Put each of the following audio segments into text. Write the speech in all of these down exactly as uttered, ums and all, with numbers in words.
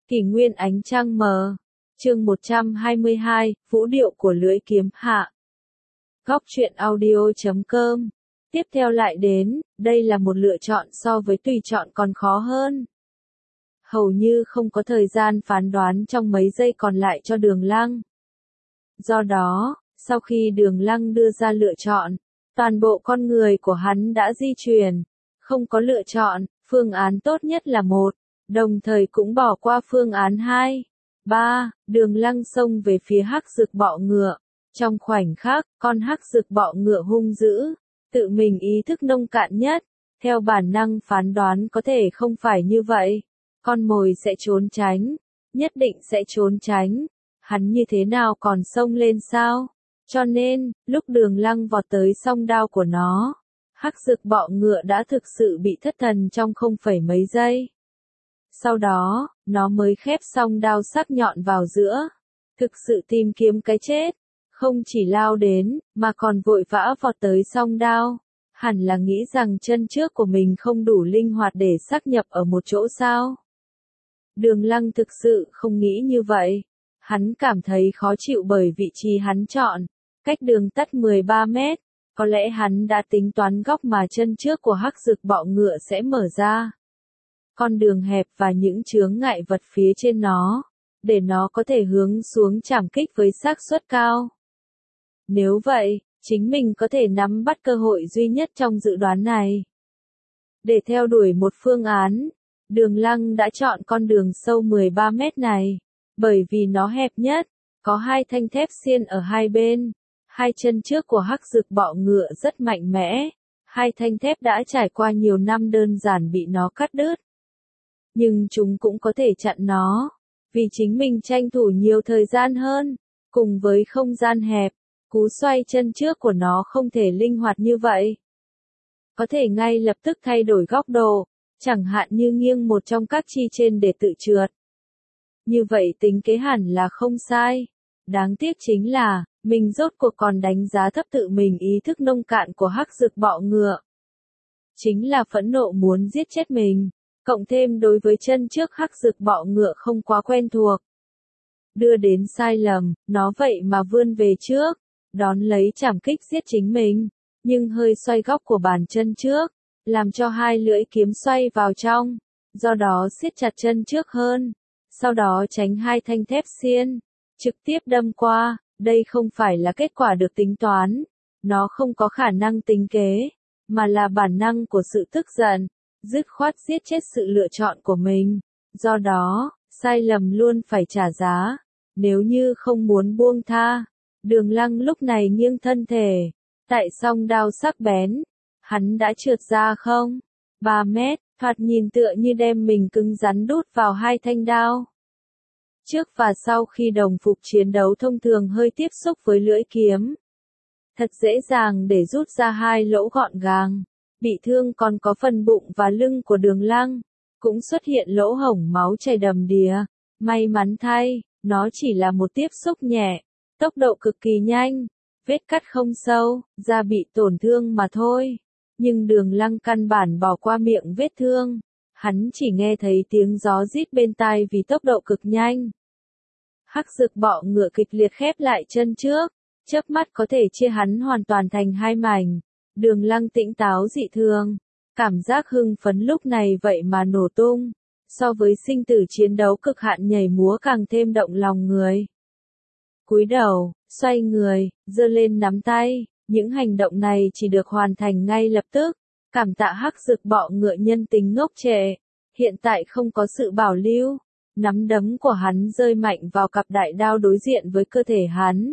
Kỷ nguyên ánh trăng mờ. Chương một trăm hai mươi hai, vũ điệu của lưỡi kiếm hạ. Góc truyện audio chấm com. Tiếp theo lại đến, đây là một lựa chọn so với tùy chọn còn khó hơn. Hầu như không có thời gian phán đoán trong mấy giây còn lại cho Đường Lăng. Do đó, sau khi Đường Lăng đưa ra lựa chọn, toàn bộ con người của hắn đã di chuyển, không có lựa chọn, phương án tốt nhất là một, đồng thời cũng bỏ qua phương án hai. ba. Đường Lăng xông về phía hắc dực bọ ngựa. Trong khoảnh khắc, con hắc dực bọ ngựa hung dữ, tự mình ý thức nông cạn nhất, theo bản năng phán đoán có thể không phải như vậy. Con mồi sẽ trốn tránh, nhất định sẽ trốn tránh, hắn như thế nào còn xông lên sao? Cho nên, lúc Đường Lăng vọt tới song đao của nó, hắc dực bọ ngựa đã thực sự bị thất thần trong không phẩy mấy giây. Sau đó, nó mới khép song đao sắc nhọn vào giữa, thực sự tìm kiếm cái chết, không chỉ lao đến, mà còn vội vã vọt tới song đao. Hẳn là nghĩ rằng chân trước của mình không đủ linh hoạt để xác nhập ở một chỗ sao? Đường Lăng thực sự không nghĩ như vậy. Hắn cảm thấy khó chịu bởi vị trí hắn chọn, cách đường tắt mười ba mét, có lẽ hắn đã tính toán góc mà chân trước của hắc dực bọ ngựa sẽ mở ra. Con đường hẹp và những chướng ngại vật phía trên nó, để nó có thể hướng xuống trảm kích với xác suất cao. Nếu vậy, chính mình có thể nắm bắt cơ hội duy nhất trong dự đoán này. Để theo đuổi một phương án, Đường Lăng đã chọn con đường sâu mười ba mét này, bởi vì nó hẹp nhất, có hai thanh thép xiên ở hai bên, hai chân trước của hắc dực bọ ngựa rất mạnh mẽ, hai thanh thép đã trải qua nhiều năm đơn giản bị nó cắt đứt. Nhưng chúng cũng có thể chặn nó, vì chính mình tranh thủ nhiều thời gian hơn, cùng với không gian hẹp, cú xoay chân trước của nó không thể linh hoạt như vậy. Có thể ngay lập tức thay đổi góc độ, chẳng hạn như nghiêng một trong các chi trên để tự trượt. Như vậy tính kế hẳn là không sai. Đáng tiếc chính là, mình rốt cuộc còn đánh giá thấp tự mình ý thức nông cạn của hắc dực bọ ngựa. Chính là phẫn nộ muốn giết chết mình, cộng thêm đối với chân trước hắc dực bọ ngựa không quá quen thuộc. Đưa đến sai lầm, nó vậy mà vươn về trước, đón lấy trảm kích giết chính mình, nhưng hơi xoay góc của bàn chân trước, làm cho hai lưỡi kiếm xoay vào trong, do đó siết chặt chân trước hơn, sau đó tránh hai thanh thép xiên, trực tiếp đâm qua. Đây không phải là kết quả được tính toán, nó không có khả năng tính kế, mà là bản năng của sự tức giận, dứt khoát giết chết sự lựa chọn của mình. Do đó, sai lầm luôn phải trả giá, nếu như không muốn buông tha. Đường Lăng lúc này nghiêng thân thể, tại song đao sắc bén, hắn đã trượt ra không? ba mét, thoạt nhìn tựa như đem mình cứng rắn đút vào hai thanh đao. Trước và sau khi đồng phục chiến đấu thông thường hơi tiếp xúc với lưỡi kiếm. Thật dễ dàng để rút ra hai lỗ gọn gàng. Bị thương còn có phần bụng và lưng của Đường Lăng. Cũng xuất hiện lỗ hổng máu chảy đầm đìa. May mắn thay, nó chỉ là một tiếp xúc nhẹ. Tốc độ cực kỳ nhanh. Vết cắt không sâu, da bị tổn thương mà thôi. Nhưng Đường Lăng căn bản bỏ qua miệng vết thương. Hắn chỉ nghe thấy tiếng gió rít bên tai vì tốc độ cực nhanh. Hắc dực bọ ngựa kịch liệt khép lại chân trước, chớp mắt có thể chia hắn hoàn toàn thành hai mảnh. Đường Lăng tỉnh táo dị thường, cảm giác hưng phấn lúc này vậy mà nổ tung, so với sinh tử chiến đấu cực hạn nhảy múa càng thêm động lòng người. Cúi đầu, xoay người, giơ lên nắm tay, những hành động này chỉ được hoàn thành ngay lập tức. Cảm tạ hắc dực bọ ngựa nhân tính ngốc trệ, hiện tại không có sự bảo lưu. Nắm đấm của hắn rơi mạnh vào cặp đại đao đối diện với cơ thể hắn.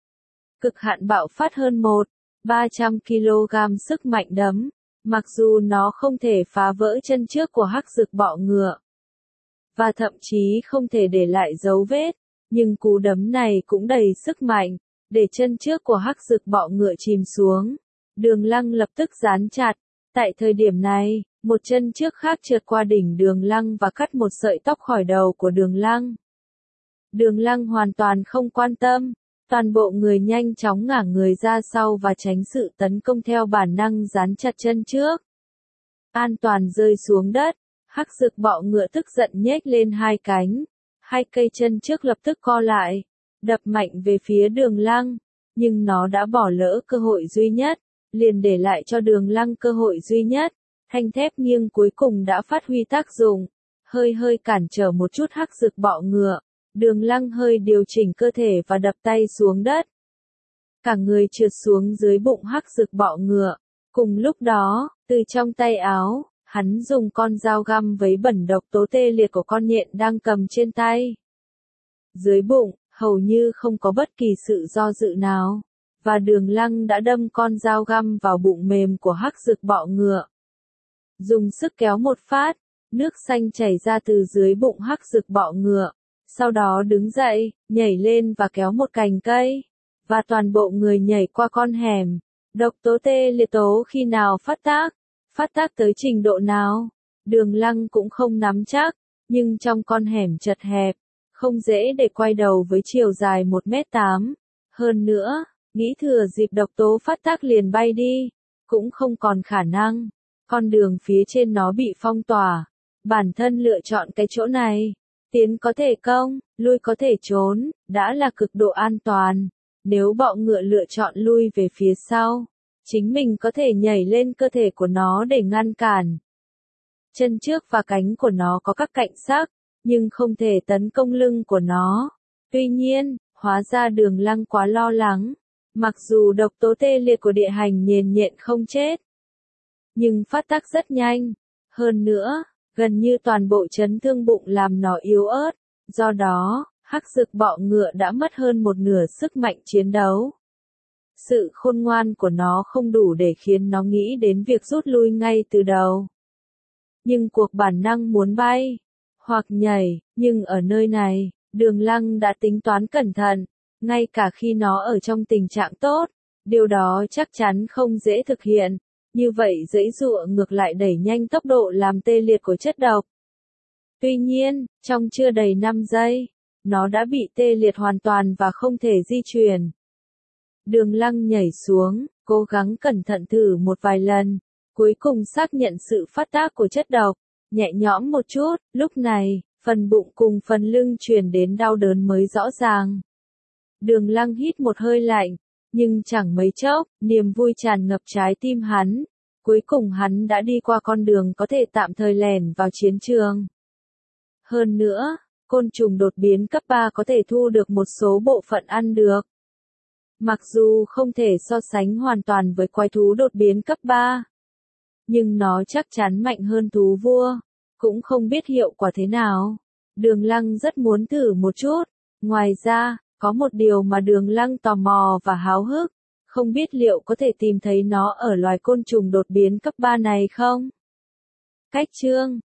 Cực hạn bạo phát hơn một, ba trăm ki lô gam sức mạnh đấm, mặc dù nó không thể phá vỡ chân trước của hắc dực bọ ngựa, và thậm chí không thể để lại dấu vết, nhưng cú đấm này cũng đầy sức mạnh, để chân trước của hắc dực bọ ngựa chìm xuống. Đường Lăng lập tức dán chặt. Tại thời điểm này, một chân trước khác trượt qua đỉnh Đường Lăng và cắt một sợi tóc khỏi đầu của Đường Lăng. Đường Lăng hoàn toàn không quan tâm, toàn bộ người nhanh chóng ngả người ra sau và tránh sự tấn công theo bản năng dán chặt chân trước. An toàn rơi xuống đất, hắc dực bọ ngựa tức giận nhếch lên hai cánh, hai cây chân trước lập tức co lại, đập mạnh về phía Đường Lăng, nhưng nó đã bỏ lỡ cơ hội duy nhất, liền để lại cho Đường Lăng cơ hội duy nhất. Thanh thép nghiêng cuối cùng đã phát huy tác dụng, hơi hơi cản trở một chút Hắc Dực bọ ngựa. Đường Lăng hơi điều chỉnh cơ thể và đập tay xuống đất. Cả người trượt xuống dưới bụng Hắc Dực bọ ngựa. Cùng lúc đó, từ trong tay áo, hắn dùng con dao găm vấy bẩn độc tố tê liệt của con nhện đang cầm trên tay. Dưới bụng, hầu như không có bất kỳ sự do dự nào, và Đường Lăng đã đâm con dao găm vào bụng mềm của Hắc Dực bọ ngựa. Dùng sức kéo một phát, nước xanh chảy ra từ dưới bụng Hắc Dực bọ ngựa, sau đó đứng dậy, nhảy lên và kéo một cành cây, và toàn bộ người nhảy qua con hẻm. Độc tố tê liệt tố khi nào phát tác? Phát tác tới trình độ nào? Đường Lăng cũng không nắm chắc, nhưng trong con hẻm chật hẹp, không dễ để quay đầu với chiều dài một mét tám. Hơn nữa, nghĩ thừa dịp độc tố phát tác liền bay đi, cũng không còn khả năng. Con đường phía trên nó bị phong tỏa. Bản thân lựa chọn cái chỗ này. Tiến có thể công, lui có thể trốn, đã là cực độ an toàn. Nếu bọ ngựa lựa chọn lui về phía sau, chính mình có thể nhảy lên cơ thể của nó để ngăn cản. Chân trước và cánh của nó có các cạnh sắc, nhưng không thể tấn công lưng của nó. Tuy nhiên, hóa ra Đường Lăng quá lo lắng. Mặc dù độc tố tê liệt của địa hành nhện nhện không chết, nhưng phát tác rất nhanh. Hơn nữa, gần như toàn bộ chấn thương bụng làm nó yếu ớt. Do đó, Hắc Dực bọ ngựa đã mất hơn một nửa sức mạnh chiến đấu. Sự khôn ngoan của nó không đủ để khiến nó nghĩ đến việc rút lui ngay từ đầu. Nhưng cuộc bản năng muốn bay, hoặc nhảy, nhưng ở nơi này, Đường Lăng đã tính toán cẩn thận, ngay cả khi nó ở trong tình trạng tốt, điều đó chắc chắn không dễ thực hiện. Như vậy giãy giụa ngược lại đẩy nhanh tốc độ làm tê liệt của chất độc. Tuy nhiên, trong chưa đầy năm giây, nó đã bị tê liệt hoàn toàn và không thể di chuyển. Đường Lăng nhảy xuống, cố gắng cẩn thận thử một vài lần, cuối cùng xác nhận sự phát tác của chất độc, nhẹ nhõm một chút. Lúc này, phần bụng cùng phần lưng truyền đến đau đớn mới rõ ràng. Đường Lăng hít một hơi lạnh, nhưng chẳng mấy chốc, niềm vui tràn ngập trái tim hắn. Cuối cùng hắn đã đi qua con đường có thể tạm thời lẻn vào chiến trường. Hơn nữa, côn trùng đột biến cấp ba có thể thu được một số bộ phận ăn được. Mặc dù không thể so sánh hoàn toàn với quái thú đột biến cấp ba, nhưng nó chắc chắn mạnh hơn thú vua. Cũng không biết hiệu quả thế nào. Đường Lăng rất muốn thử một chút. Ngoài ra, có một điều mà Đường Lăng tò mò và háo hức. Không biết liệu có thể tìm thấy nó ở loài côn trùng đột biến cấp ba này không? Cách chương